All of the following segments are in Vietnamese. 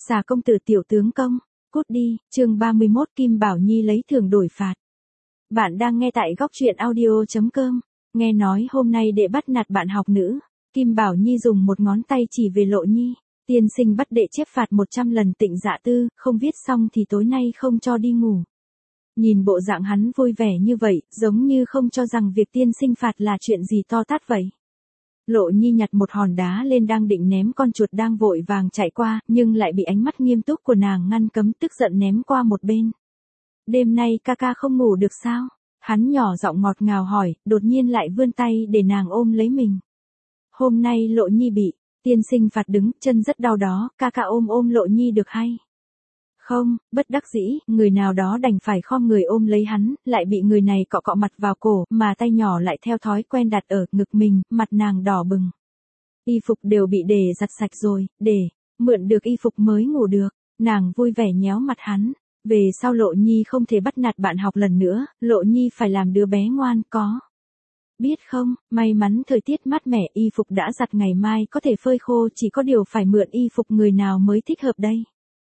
Xà công tử tiểu tướng công, cút đi, chương 31 Kim Bảo Nhi lấy thưởng đổi phạt. Bạn đang nghe tại góc truyện audio.com, nghe nói hôm nay đệ bắt nạt bạn học nữ, Kim Bảo Nhi dùng một ngón tay chỉ về Lộ Nhi, tiên sinh bắt đệ chép phạt 100 lần Tịnh Dạ Tư, không viết xong thì tối nay không cho đi ngủ. Nhìn bộ dạng hắn vui vẻ như vậy, giống như không cho rằng việc tiên sinh phạt là chuyện gì to tát vậy. Lộ Nhi nhặt một hòn đá lên đang định ném con chuột đang vội vàng chạy qua, nhưng lại bị ánh mắt nghiêm túc của nàng ngăn cấm, tức giận ném qua một bên. Đêm nay ca ca không ngủ được sao? Hắn nhỏ giọng ngọt ngào hỏi, đột nhiên lại vươn tay để nàng ôm lấy mình. Hôm nay Lộ Nhi bị tiên sinh phạt đứng, chân rất đau đó, ca ca ôm Lộ Nhi được hay? Không, bất đắc dĩ, người nào đó đành phải khom người ôm lấy hắn, lại bị người này cọ cọ mặt vào cổ, mà tay nhỏ lại theo thói quen đặt ở ngực mình, mặt nàng đỏ bừng. Y phục đều bị để giặt sạch rồi, để mượn được y phục mới ngủ được, nàng vui vẻ nhéo mặt hắn. Về sau Lộ Nhi không thể bắt nạt bạn học lần nữa, Lộ Nhi phải làm đứa bé ngoan có. Biết không, may mắn thời tiết mát mẻ, y phục đã giặt ngày mai có thể phơi khô, chỉ có điều phải mượn y phục người nào mới thích hợp đây.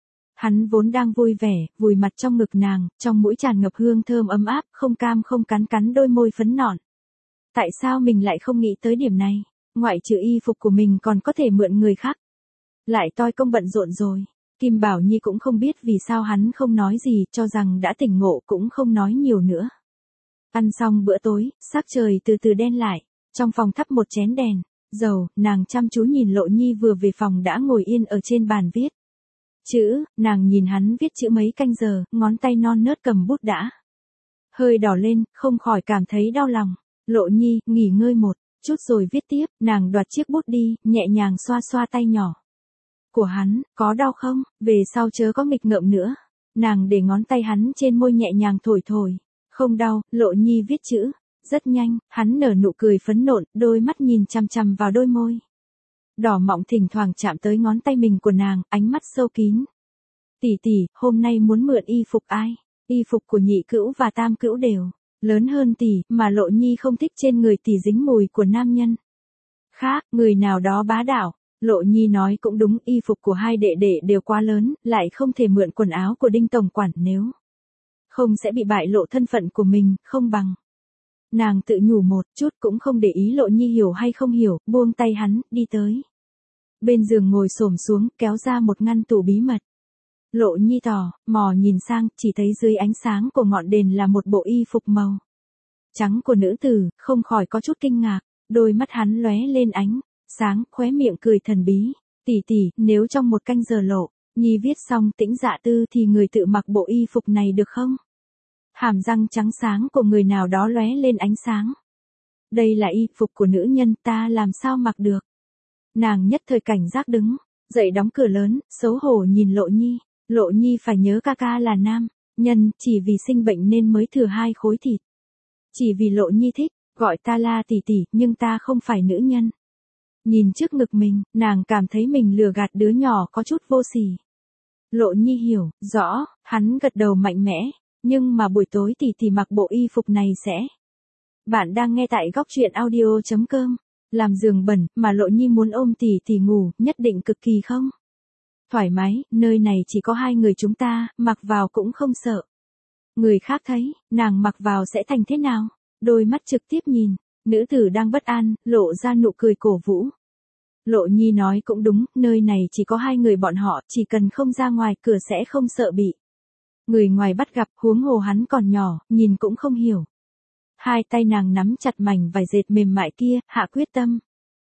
Hắn vốn đang vui vẻ, vùi mặt trong ngực nàng, trong mũi tràn ngập hương thơm ấm áp, không cam không cắn đôi môi phấn nọn. Tại sao mình lại không nghĩ tới điểm này, ngoại trừ y phục của mình còn có thể mượn người khác. Lại toi công bận rộn rồi, Kim Bảo Nhi cũng không biết vì sao hắn không nói gì, cho rằng đã tỉnh ngộ cũng không nói nhiều nữa. Ăn xong bữa tối, sắc trời từ từ đen lại, trong phòng thắp một chén đèn, dầu, nàng chăm chú nhìn Lộ Nhi vừa về phòng đã ngồi yên ở trên bàn viết. Chữ, nàng nhìn hắn viết chữ mấy canh giờ, ngón tay non nớt cầm bút đã hơi đỏ lên, không khỏi cảm thấy đau lòng. Lộ Nhi, nghỉ ngơi một chút rồi viết tiếp, nàng đoạt chiếc bút đi, nhẹ nhàng xoa xoa tay nhỏ của hắn, có đau không, về sau chớ có nghịch ngợm nữa. Nàng để ngón tay hắn trên môi nhẹ nhàng thổi thổi, không đau. Lộ Nhi viết chữ rất nhanh, hắn nở nụ cười phấn nộn, đôi mắt nhìn chằm chằm vào đôi môi đỏ mọng thỉnh thoảng chạm tới ngón tay mình của nàng, ánh mắt sâu kín. Tỷ tỷ, hôm nay muốn mượn y phục ai? Y phục của nhị cữu và tam cữu đều lớn hơn tỷ, mà Lộ Nhi không thích trên người tỷ dính mùi của nam nhân khác, người nào đó bá đạo. Lộ Nhi nói cũng đúng, y phục của hai đệ đệ đều quá lớn, lại không thể mượn quần áo của Đinh tổng quản, nếu không sẽ bị bại lộ thân phận của mình, không bằng. Nàng tự nhủ một chút, cũng không để ý Lộ Nhi hiểu hay không hiểu, buông tay hắn, đi tới bên giường ngồi xổm xuống, kéo ra một ngăn tủ bí mật. Lộ Nhi tò mò nhìn sang, chỉ thấy dưới ánh sáng của ngọn đèn là một bộ y phục màu trắng của nữ tử, không khỏi có chút kinh ngạc, đôi mắt hắn lóe lên ánh sáng, khóe miệng cười thần bí. Tỷ tỷ, nếu trong một canh giờ Lộ Nhi viết xong Tĩnh Dạ Tư thì người tự mặc bộ y phục này được không? Hàm răng trắng sáng của người nào đó lóe lên ánh sáng. Đây là y phục của nữ nhân, ta làm sao mặc được? Nàng nhất thời cảnh giác đứng dậy, đóng cửa lớn, xấu hổ nhìn Lộ Nhi. Lộ Nhi phải nhớ ca ca là nam nhân, chỉ vì sinh bệnh nên mới thừa 2 khối thịt. Chỉ vì Lộ Nhi thích gọi ta là tỷ tỷ, nhưng ta không phải nữ nhân. Nhìn trước ngực mình, nàng cảm thấy mình lừa gạt đứa nhỏ có chút vô sỉ. Lộ Nhi hiểu rõ, hắn gật đầu mạnh mẽ, nhưng mà buổi tối tỷ tỷ mặc bộ y phục này sẽ. Bạn đang nghe tại góc truyện audio.com. Làm giường bẩn mà Lộ Nhi muốn ôm tỷ tỷ ngủ, nhất định cực kỳ không thoải mái, nơi này chỉ có 2 người chúng ta, mặc vào cũng không sợ người khác thấy, nàng mặc vào sẽ thành thế nào? Đôi mắt trực tiếp nhìn nữ tử đang bất an, lộ ra nụ cười cổ vũ. Lộ Nhi nói cũng đúng, nơi này chỉ có 2 người bọn họ, chỉ cần không ra ngoài cửa sẽ không sợ bị người ngoài bắt gặp, huống hồ hắn còn nhỏ, nhìn cũng không hiểu. Hai tay nàng nắm chặt mảnh vải dệt mềm mại kia, hạ quyết tâm.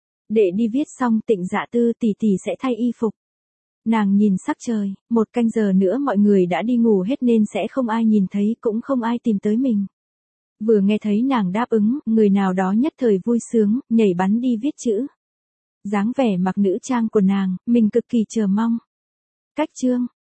Để đi viết xong Tịnh Dạ Tư tỷ tỷ sẽ thay y phục. Nàng nhìn sắc trời, 1 canh giờ nữa mọi người đã đi ngủ hết nên sẽ không ai nhìn thấy, cũng không ai tìm tới mình. Vừa nghe thấy nàng đáp ứng, người nào đó nhất thời vui sướng, nhảy bắn đi viết chữ. Dáng vẻ mặc nữ trang của nàng, mình cực kỳ chờ mong. Cách chương